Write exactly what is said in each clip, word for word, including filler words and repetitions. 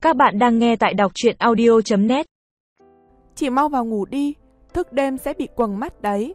Các bạn đang nghe tại đọc truyện audio chấm net. Chị mau vào ngủ đi, thức đêm sẽ bị quầng mắt đấy.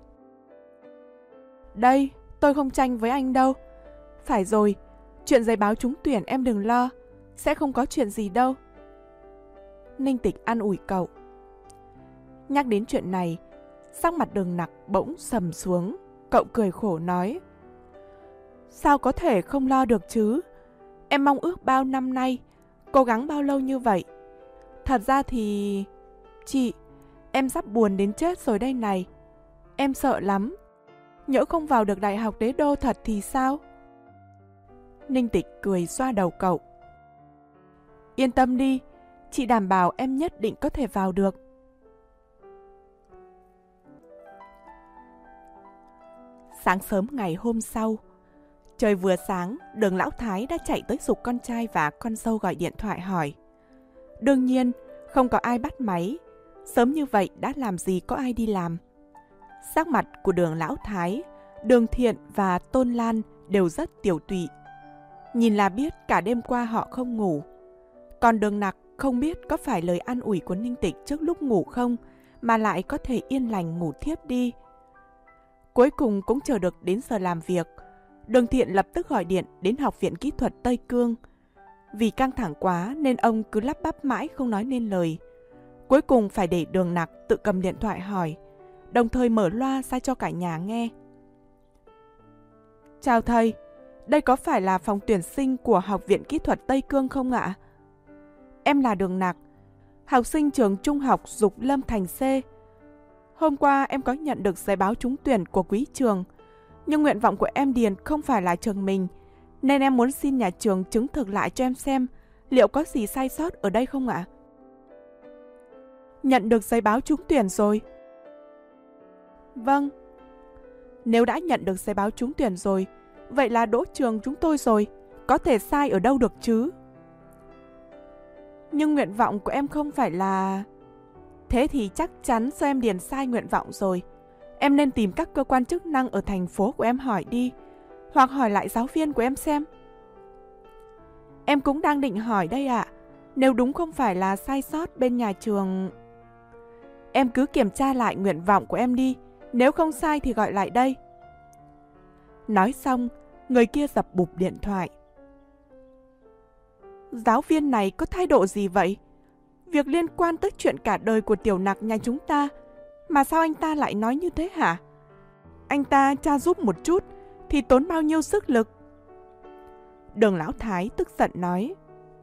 Đây, tôi không tranh với anh đâu. Phải rồi, chuyện giấy báo trúng tuyển em đừng lo, sẽ không có chuyện gì đâu. Ninh Tịch an ủi cậu. Nhắc đến chuyện này, sắc mặt Đường Nặc bỗng sầm xuống, cậu cười khổ nói. Sao có thể không lo được chứ? Em mong ước bao năm nay, cố gắng bao lâu như vậy. Thật ra thì... Chị, em sắp buồn đến chết rồi đây này. Em sợ lắm. Nhỡ không vào được đại học đế đô thật thì sao? Ninh Tịch cười xoa đầu cậu. Yên tâm đi, chị đảm bảo em nhất định có thể vào được. Sáng sớm ngày hôm sau, trời vừa sáng, Đường Lão Thái đã chạy tới giục con trai và con dâu gọi điện thoại hỏi. Đương nhiên, không có ai bắt máy. Sớm như vậy đã làm gì có ai đi làm. Sắc mặt của Đường Lão Thái, Đường Thiện và Tôn Lan đều rất tiểu tụy. Nhìn là biết cả đêm qua họ không ngủ. Còn Đường Nặc không biết có phải lời an ủi của Ninh Tịch trước lúc ngủ không, mà lại có thể yên lành ngủ thiếp đi. Cuối cùng cũng chờ được đến giờ làm việc. Đường Thiện lập tức gọi điện đến Học viện Kỹ thuật Tây Cương. Vì căng thẳng quá nên ông cứ lắp bắp mãi không nói nên lời. Cuối cùng phải để Đường Nặc tự cầm điện thoại hỏi, đồng thời mở loa ra cho cả nhà nghe. Chào thầy, đây có phải là phòng tuyển sinh của Học viện Kỹ thuật Tây Cương không ạ? Em là Đường Nặc, học sinh trường trung học Dục Lâm Thành C. Hôm qua em có nhận được giấy báo trúng tuyển của quý trường, nhưng nguyện vọng của em điền không phải là trường mình, nên em muốn xin nhà trường chứng thực lại cho em xem liệu có gì sai sót ở đây không ạ? Nhận được giấy báo trúng tuyển rồi. Vâng. Nếu đã nhận được giấy báo trúng tuyển rồi, vậy là đỗ trường chúng tôi rồi, có thể sai ở đâu được chứ? Nhưng nguyện vọng của em không phải là... Thế thì chắc chắn do em điền sai nguyện vọng rồi. Em nên tìm các cơ quan chức năng ở thành phố của em hỏi đi, hoặc hỏi lại giáo viên của em xem. Em cũng đang định hỏi đây ạ. Nếu đúng không phải là sai sót bên nhà trường... Em cứ kiểm tra lại nguyện vọng của em đi, nếu không sai thì gọi lại đây. Nói xong, người kia dập bụp điện thoại. Giáo viên này có thái độ gì vậy? Việc liên quan tới chuyện cả đời của Tiểu Nặc nhà chúng ta, mà sao anh ta lại nói như thế hả? Anh ta tra giúp một chút thì tốn bao nhiêu sức lực? Đường Lão Thái tức giận nói.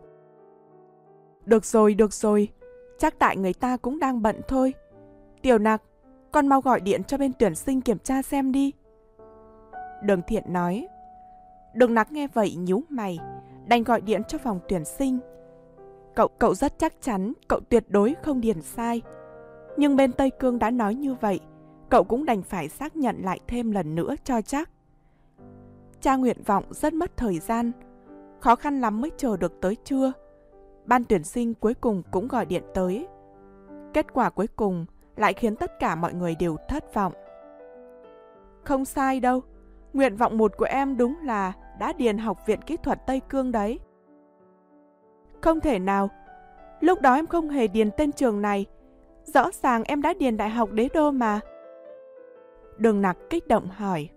Được rồi, được rồi, chắc tại người ta cũng đang bận thôi. Tiểu Nặc, con mau gọi điện cho bên tuyển sinh kiểm tra xem đi. Đường Thiện nói. Đường Nặc nghe vậy nhíu mày, đành gọi điện cho phòng tuyển sinh. Cậu cậu rất chắc chắn cậu tuyệt đối không điền sai. Nhưng bên Tây Cương đã nói như vậy, cậu cũng đành phải xác nhận lại thêm lần nữa cho chắc. Tra nguyện vọng rất mất thời gian, khó khăn lắm mới chờ được tới trưa. Ban tuyển sinh cuối cùng cũng gọi điện tới. Kết quả cuối cùng lại khiến tất cả mọi người đều thất vọng. Không sai đâu, nguyện vọng một của em đúng là đã điền Học viện Kỹ thuật Tây Cương đấy. Không thể nào, lúc đó em không hề điền tên trường này. Rõ ràng em đã điền Đại học Đế Đô mà. Đường Nặc kích động hỏi.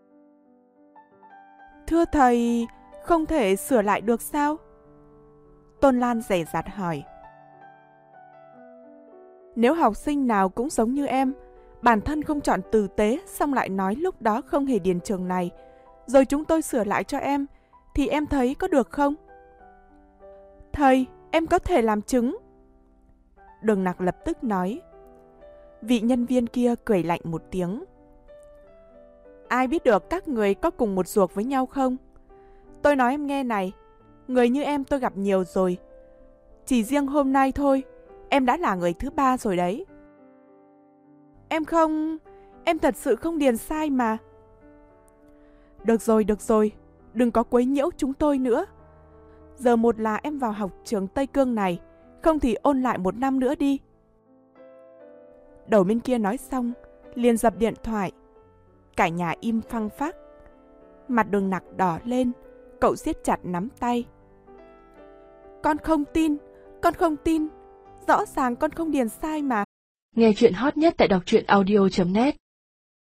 Thưa thầy, không thể sửa lại được sao? Tôn Lan dè dặt hỏi. Nếu học sinh nào cũng giống như em, bản thân không chọn tử tế xong lại nói lúc đó không hề điền trường này, rồi chúng tôi sửa lại cho em, thì em thấy có được không? Thầy, em có thể làm chứng. Đường Nặc lập tức nói. Vị nhân viên kia cười lạnh một tiếng. Ai biết được các người có cùng một ruột với nhau không? Tôi nói em nghe này, người như em tôi gặp nhiều rồi. Chỉ riêng hôm nay thôi, em đã là người thứ ba rồi đấy. Em không... Em thật sự không điền sai mà. Được rồi, được rồi, đừng có quấy nhiễu chúng tôi nữa. Giờ một là em vào học trường Tây Cương này, không thì ôn lại một năm nữa đi. Đầu bên kia nói xong, liền dập điện thoại. Cả nhà im phăng phắc. Mặt Đường Nặc đỏ lên, cậu siết chặt nắm tay. Con không tin, Con không tin. Rõ ràng con không điền sai mà. Nghe chuyện hot nhất tại đọc truyện audio chấm net